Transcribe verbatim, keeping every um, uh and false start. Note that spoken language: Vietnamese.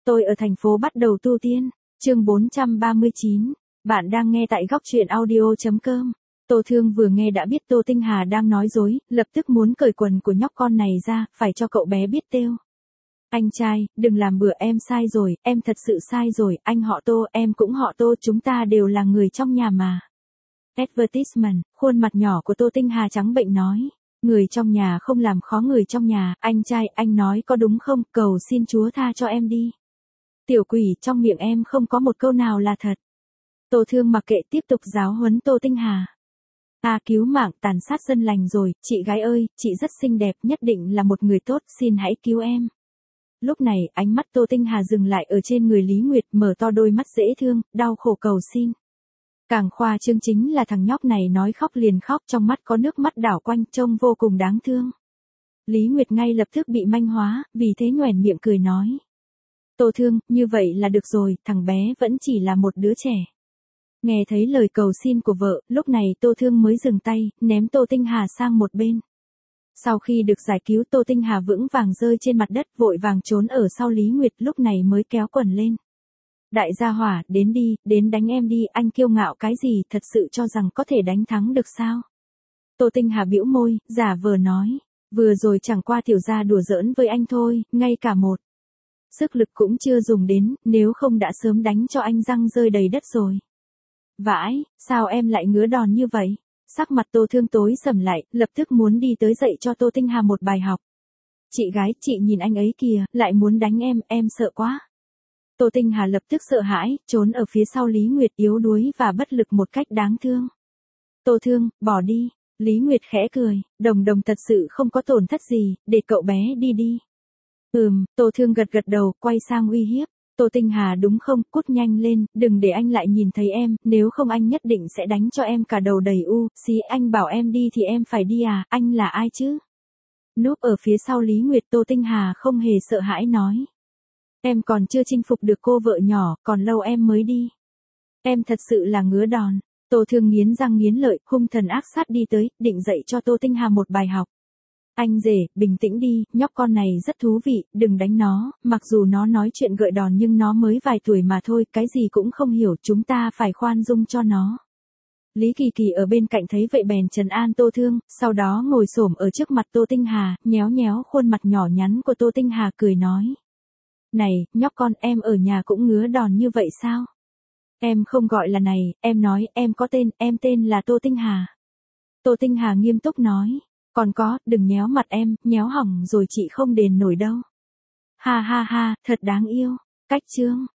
Tôi ở thành phố bắt đầu tu tiên. Chương bốn trăm ba mươi chín. Bạn đang nghe tại góc truyện audio chấm com. Tô Thương vừa nghe đã biết Tô Tinh Hà đang nói dối, lập tức muốn cởi quần của nhóc con này ra, phải cho cậu bé biết têu. Anh trai, đừng làm bừa, em sai rồi, em thật sự sai rồi, anh họ Tô, em cũng họ Tô, chúng ta đều là người trong nhà mà. Advertisement, khuôn mặt nhỏ của Tô Tinh Hà trắng bệnh nói. Người trong nhà không làm khó người trong nhà, anh trai, anh nói có đúng không, cầu xin Chúa tha cho em đi. Tiểu quỷ, trong miệng em không có một câu nào là thật. Tô Thương mặc kệ tiếp tục giáo huấn Tô Tinh Hà. Ta cứu mạng, tàn sát dân lành rồi, chị gái ơi, chị rất xinh đẹp, nhất định là một người tốt, xin hãy cứu em. Lúc này, ánh mắt Tô Tinh Hà dừng lại ở trên người Lý Nguyệt, mở to đôi mắt dễ thương, đau khổ cầu xin. Càng khoa trương chính là thằng nhóc này nói khóc liền khóc, trong mắt có nước mắt đảo quanh, trông vô cùng đáng thương. Lý Nguyệt ngay lập tức bị manh hóa, vì thế nhoẻn miệng cười nói. Tô Thương, như vậy là được rồi, thằng bé vẫn chỉ là một đứa trẻ. Nghe thấy lời cầu xin của vợ, lúc này Tô Thương mới dừng tay, ném Tô Tinh Hà sang một bên. Sau khi được giải cứu, Tô Tinh Hà vững vàng rơi trên mặt đất, vội vàng trốn ở sau Lý Nguyệt, lúc này mới kéo quần lên. Đại gia hỏa, đến đi, đến đánh em đi, anh kiêu ngạo cái gì, thật sự cho rằng có thể đánh thắng được sao? Tô Tinh Hà bĩu môi, giả vờ nói, vừa rồi chẳng qua tiểu gia đùa giỡn với anh thôi, ngay cả một sức lực cũng chưa dùng đến, nếu không đã sớm đánh cho anh răng rơi đầy đất rồi. Vãi, sao em lại ngứa đòn như vậy? Sắc mặt Tô Thương tối sầm lại, lập tức muốn đi tới dạy cho Tô Tinh Hà một bài học. Chị gái, chị nhìn anh ấy kìa, lại muốn đánh em, em sợ quá. Tô Tinh Hà lập tức sợ hãi, trốn ở phía sau Lý Nguyệt, yếu đuối và bất lực một cách đáng thương. Tô Thương, bỏ đi. Lý Nguyệt khẽ cười, Đồng Đồng thật sự không có tổn thất gì, để cậu bé đi đi. Ừm, Tô Thương gật gật đầu, quay sang uy hiếp. Tô Tinh Hà đúng không, cút nhanh lên, đừng để anh lại nhìn thấy em, nếu không anh nhất định sẽ đánh cho em cả đầu đầy u, xí anh bảo em đi thì em phải đi à, anh là ai chứ? Núp ở phía sau Lý Nguyệt, Tô Tinh Hà không hề sợ hãi nói. Em còn chưa chinh phục được cô vợ nhỏ, còn lâu em mới đi. Em thật sự là ngứa đòn. Tô Thương nghiến răng nghiến lợi, hung thần ác sát đi tới, định dạy cho Tô Tinh Hà một bài học. Anh rể, bình tĩnh đi, nhóc con này rất thú vị, đừng đánh nó, mặc dù nó nói chuyện gợi đòn nhưng nó mới vài tuổi mà thôi, cái gì cũng không hiểu, chúng ta phải khoan dung cho nó. Lý Kỳ Kỳ ở bên cạnh thấy vậy bèn trấn an Tô Thương, sau đó ngồi xổm ở trước mặt Tô Tinh Hà, nhéo nhéo khuôn mặt nhỏ nhắn của Tô Tinh Hà cười nói. Này, nhóc con, em ở nhà cũng ngứa đòn như vậy sao? Em không gọi là này, em nói, em có tên, em tên là Tô Tinh Hà. Tô Tinh Hà nghiêm túc nói. Còn có, đừng nhéo mặt em, nhéo hỏng rồi chị không đền nổi đâu. Ha ha ha, thật đáng yêu. Cách chương.